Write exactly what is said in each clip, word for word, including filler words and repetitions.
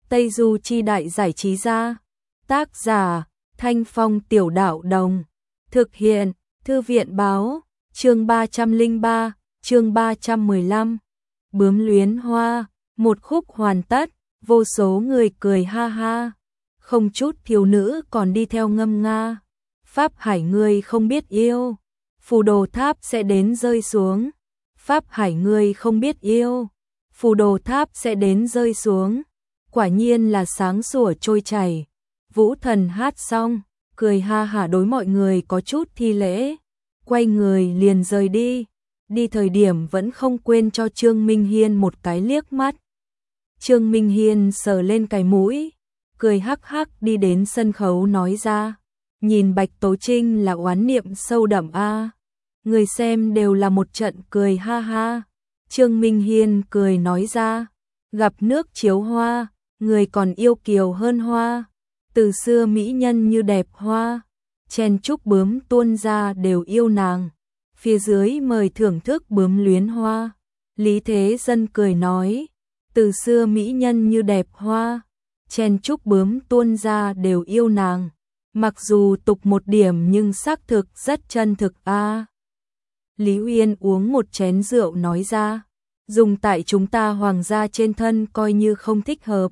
Tây Du Chi Đại Giải Trí Gia. Tác giả, Thanh Phong Tiểu Đạo Đồng. Thực hiện, Thư viện Báo. Chương ba trăm lẻ ba, chương ba trăm mười lăm. Bướm luyến hoa, một khúc hoàn tất, vô số người cười ha ha. Không chút thiếu nữ còn đi theo ngâm nga. Pháp hải ngươi không biết yêu, phù đồ tháp sẽ đến rơi xuống. Pháp hải ngươi không biết yêu, phù đồ tháp sẽ đến rơi xuống. Quả nhiên là sáng sủa trôi chảy. Vũ Thần hát xong, cười ha hả đối mọi người có chút thi lễ, quay người liền rời đi. Đi thời điểm vẫn không quên cho Trương Minh Hiên một cái liếc mắt. Trương Minh Hiên sờ lên cái mũi, cười hắc hắc đi đến sân khấu nói ra, nhìn Bạch Tố Trinh là oán niệm sâu đậm a. Người xem đều là một trận cười ha ha. Trương Minh Hiên cười nói ra, gặp nước chiếu hoa, người còn yêu kiều hơn hoa. Từ xưa mỹ nhân như đẹp hoa, chen chúc bướm tuôn ra đều yêu nàng. Phía dưới mời thưởng thức bướm luyến hoa. Lý Thế Dân cười nói, từ xưa mỹ nhân như đẹp hoa, chen chúc bướm tuôn ra đều yêu nàng. Mặc dù tục một điểm nhưng xác thực rất chân thực a. À. Lý Uyên uống một chén rượu nói ra, dùng tại chúng ta hoàng gia trên thân coi như không thích hợp.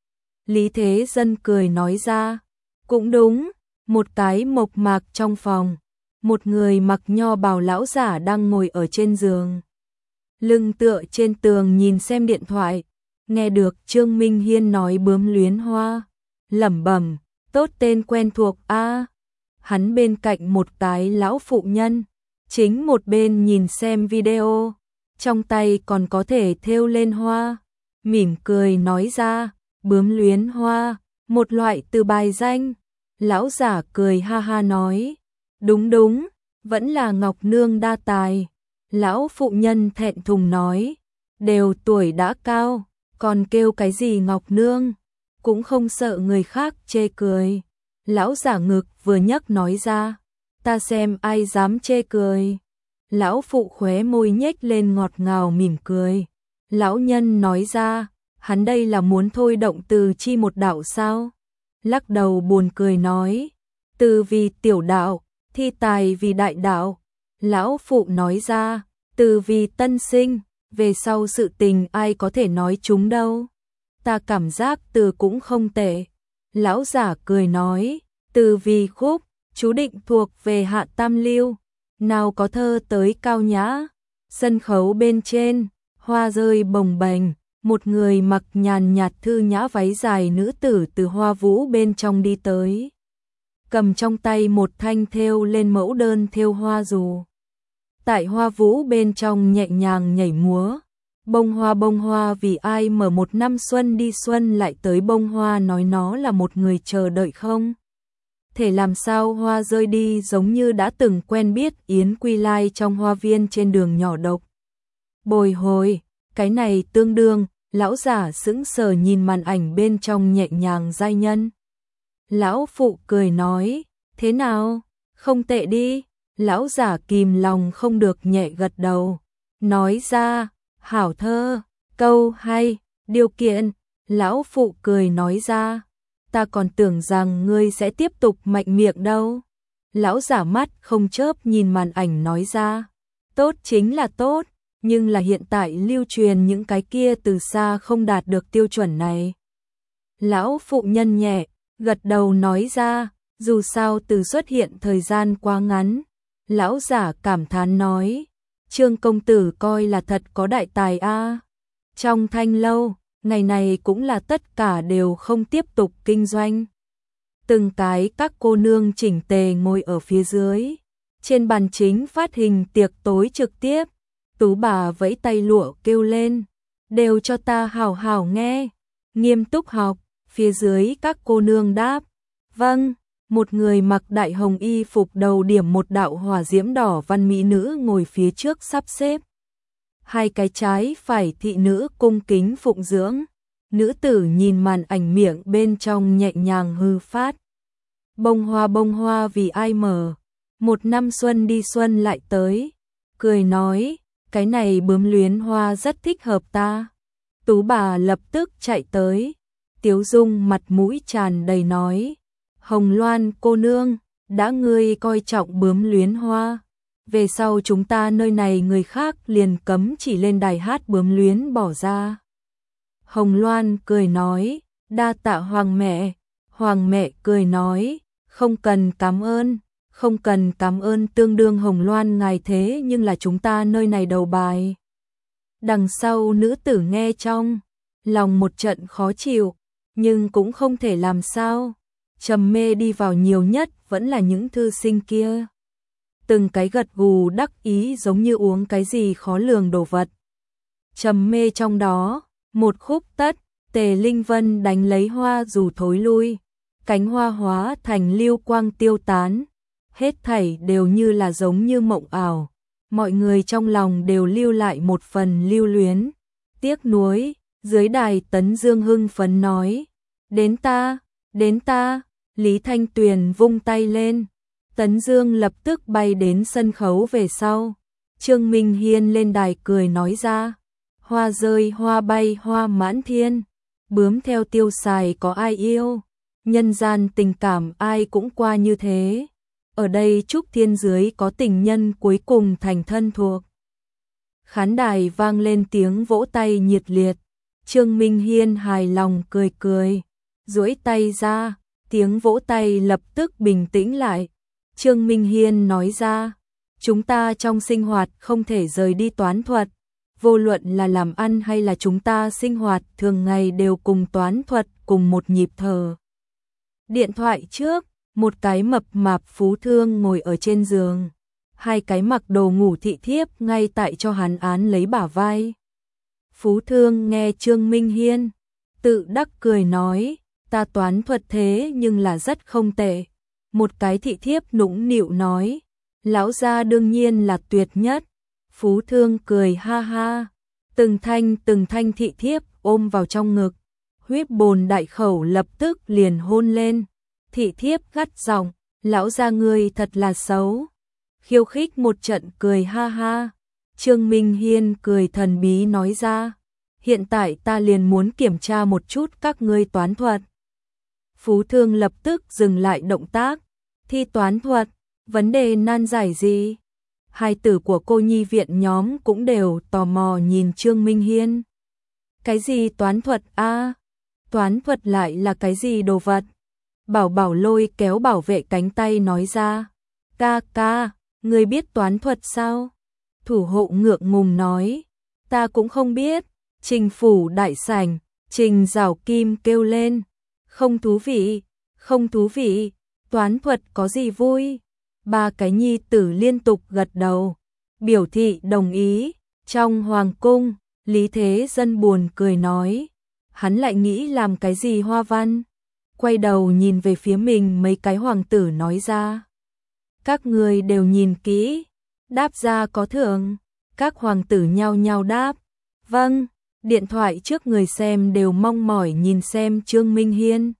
Lý Thế Dân cười nói ra, cũng đúng. Một cái mộc mạc trong phòng, một người mặc nho bào lão giả đang ngồi ở trên giường, lưng tựa trên tường nhìn xem điện thoại. Nghe được Trương Minh Hiên nói bướm luyến hoa, lẩm bẩm, tốt tên quen thuộc a. À. Hắn bên cạnh một cái lão phụ nhân, chính một bên nhìn xem video, trong tay còn có thể thêu lên hoa, mỉm cười nói ra, bướm luyến hoa, một loại từ bài danh. Lão giả cười ha ha nói, đúng đúng, vẫn là Ngọc Nương đa tài. Lão phụ nhân thẹn thùng nói, đều tuổi đã cao, còn kêu cái gì Ngọc Nương, cũng không sợ người khác chê cười. Lão giả ngực vừa nhấc nói ra, ta xem ai dám chê cười. Lão phụ khóe môi nhếch lên ngọt ngào mỉm cười. Lão nhân nói ra, hắn đây là muốn thôi động từ chi một đạo sao? Lắc đầu buồn cười nói, từ vì tiểu đạo, thi tài vì đại đạo. Lão phụ nói ra, từ vì tân sinh, về sau sự tình ai có thể nói chúng đâu. Ta cảm giác từ cũng không tệ. Lão giả cười nói, từ vì khúc, chú định thuộc về hạ tam lưu, nào có thơ tới cao nhã. Sân khấu bên trên, hoa rơi bồng bềnh. Một người mặc nhàn nhạt thư nhã váy dài nữ tử từ hoa vũ bên trong đi tới, cầm trong tay một thanh thêu lên mẫu đơn thêu hoa dù. Tại hoa vũ bên trong nhẹ nhàng nhảy múa. Bông hoa bông hoa vì ai mở một năm xuân đi xuân lại tới. Bông hoa nói nó là một người chờ đợi không thể làm sao hoa rơi đi, giống như đã từng quen biết Yến Quy Lai trong hoa viên trên đường nhỏ độc. Bồi hồi, cái này tương đương. Lão giả sững sờ nhìn màn ảnh bên trong nhẹ nhàng giai nhân. Lão phụ cười nói, thế nào, không tệ đi. Lão giả kìm lòng không được nhẹ gật đầu, nói ra, hảo thơ, câu hay, điều kiện. Lão phụ cười nói ra, ta còn tưởng rằng ngươi sẽ tiếp tục mạnh miệng đâu. Lão giả mắt không chớp nhìn màn ảnh nói ra, tốt chính là tốt, nhưng là hiện tại lưu truyền những cái kia từ xa không đạt được tiêu chuẩn này. Lão phụ nhân nhẹ gật đầu nói ra, dù sao từ xuất hiện thời gian quá ngắn. Lão giả cảm thán nói, Trương công tử coi là thật có đại tài a. À. Trong thanh lâu, ngày này cũng là tất cả đều không tiếp tục kinh doanh. Từng cái các cô nương chỉnh tề ngồi ở phía dưới, trên bàn chính phát hình tiệc tối trực tiếp. Tú bà vẫy tay lụa kêu lên, đều cho ta hào hào nghe, nghiêm túc học. Phía dưới các cô nương đáp, vâng. Một người mặc đại hồng y phục đầu điểm một đạo hỏa diễm đỏ văn mỹ nữ ngồi phía trước sắp xếp. Hai cái trái phải thị nữ cung kính phụng dưỡng. Nữ tử nhìn màn ảnh miệng bên trong nhẹ nhàng hư phát. Bông hoa bông hoa vì ai mở, một năm xuân đi xuân lại tới. Cười nói, cái này bướm luyến hoa rất thích hợp ta. Tú bà lập tức chạy tới, Tiếu Dung mặt mũi tràn đầy nói, Hồng Loan cô nương, đã ngươi coi trọng bướm luyến hoa, về sau chúng ta nơi này người khác liền cấm chỉ lên đài hát bướm luyến bỏ ra. Hồng Loan cười nói, đa tạ hoàng mẹ. Hoàng mẹ cười nói, không cần cảm ơn, không cần cảm ơn, tương đương Hồng Loan ngài thế nhưng là chúng ta nơi này đầu bài. Đằng sau nữ tử nghe trong lòng một trận khó chịu, nhưng cũng không thể làm sao. Trầm mê đi vào nhiều nhất vẫn là những thư sinh kia. Từng cái gật gù đắc ý giống như uống cái gì khó lường đồ vật. Trầm mê trong đó, một khúc tất, Tề Linh Vân đánh lấy hoa dù thối lui, cánh hoa hóa thành lưu quang tiêu tán, hết thảy đều như là giống như mộng ảo. Mọi người trong lòng đều lưu lại một phần lưu luyến, tiếc nuối. Dưới đài Tấn Dương hưng phấn nói, đến ta, đến ta. Lý Thanh Tuyền vung tay lên, Tấn Dương lập tức bay đến sân khấu về sau. Trương Minh Hiên lên đài cười nói ra, hoa rơi hoa bay hoa mãn thiên, bướm theo tiêu xài có ai yêu, nhân gian tình cảm ai cũng qua như thế. Ở đây Trúc Thiên dưới có tình nhân cuối cùng thành thân thuộc. Khán đài vang lên tiếng vỗ tay nhiệt liệt. Trương Minh Hiên hài lòng cười cười, duỗi tay ra, tiếng vỗ tay lập tức bình tĩnh lại. Trương Minh Hiên nói ra, chúng ta trong sinh hoạt không thể rời đi toán thuật, vô luận là làm ăn hay là chúng ta sinh hoạt thường ngày đều cùng toán thuật cùng một nhịp thở. Điện thoại trước, một cái mập mạp phú thương ngồi ở trên giường, hai cái mặc đồ ngủ thị thiếp ngay tại cho hắn án lấy bả vai. Phú thương nghe Trương Minh Hiên, tự đắc cười nói, ta toán thuật thế nhưng là rất không tệ. Một cái thị thiếp nũng nịu nói, lão gia đương nhiên là tuyệt nhất. Phú thương cười ha ha, từng thanh từng thanh thị thiếp ôm vào trong ngực, huyết bồn đại khẩu lập tức liền hôn lên. Thị thiếp gắt giọng, lão gia ngươi thật là xấu. Khiêu khích một trận cười ha ha. Trương Minh Hiên cười thần bí nói ra, hiện tại ta liền muốn kiểm tra một chút các ngươi toán thuật. Phú thương lập tức dừng lại động tác, thi toán thuật, vấn đề nan giải gì? Hai tử của cô nhi viện nhóm cũng đều tò mò nhìn Trương Minh Hiên. Cái gì toán thuật a? À, toán thuật lại là cái gì đồ vật? Bảo Bảo lôi kéo bảo vệ cánh tay nói ra, ca ca, ngươi biết toán thuật sao? Thủ hộ ngượng ngùng nói, ta cũng không biết. Trình phủ đại sảnh, Trình Giảo Kim kêu lên, không thú vị, không thú vị, toán thuật có gì vui? Ba cái nhi tử liên tục gật đầu, biểu thị đồng ý. Trong hoàng cung, Lý Thế Dân buồn cười nói, hắn lại nghĩ làm cái gì hoa văn? Quay đầu nhìn về phía mình mấy cái hoàng tử nói ra, các người đều nhìn kỹ, đáp ra có thưởng. Các hoàng tử nhao nhao đáp, vâng. Điện thoại trước người xem đều mong mỏi nhìn xem Trương Minh Hiên.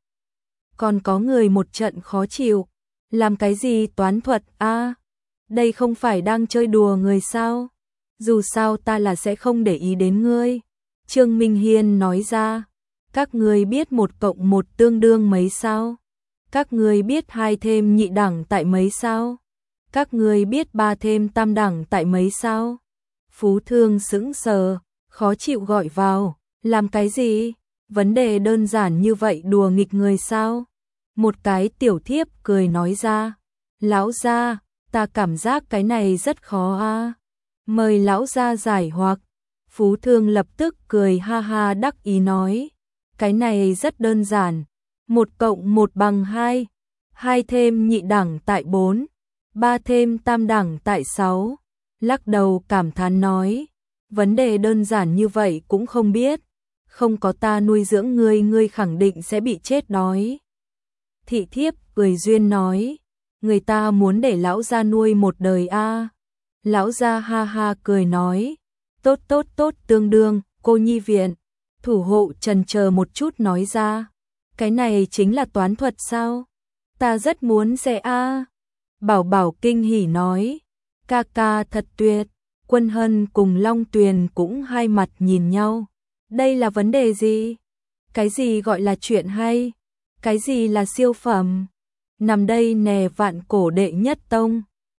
Còn có người một trận khó chịu, làm cái gì toán thuật a? À, đây không phải đang chơi đùa người sao? Dù sao ta là sẽ không để ý đến ngươi. Trương Minh Hiên nói ra, các ngươi biết một cộng một tương đương mấy sao? Các ngươi biết hai thêm nhị đẳng tại mấy sao? Các ngươi biết ba thêm tam đẳng tại mấy sao? Phú thương sững sờ, khó chịu gọi vào, làm cái gì? Vấn đề đơn giản như vậy đùa nghịch người sao? Một cái tiểu thiếp cười nói ra, lão gia, ta cảm giác cái này rất khó a. Mời lão gia giải hoặc. Phú thương lập tức cười ha ha đắc ý nói, cái này rất đơn giản, một cộng một bằng hai, hai thêm nhị đẳng tại bốn, ba thêm tam đẳng tại sáu. Lắc đầu cảm thán nói, vấn đề đơn giản như vậy cũng không biết, không có ta nuôi dưỡng ngươi, ngươi khẳng định sẽ bị chết đói. Thị thiếp cười duyên nói, người ta muốn để lão gia nuôi một đời a. À. Lão gia ha ha cười nói, tốt tốt tốt tương đương, cô nhi viện. Thủ hộ trần chờ một chút nói ra, cái này chính là toán thuật sao? Ta rất muốn sẽ a. À. Bảo Bảo kinh hỉ nói, ca ca thật tuyệt. Quân Hân cùng Long Tuyền cũng hai mặt nhìn nhau. Đây là vấn đề gì? Cái gì gọi là chuyện hay? Cái gì là siêu phẩm? Nằm đây nè vạn cổ đệ nhất tông.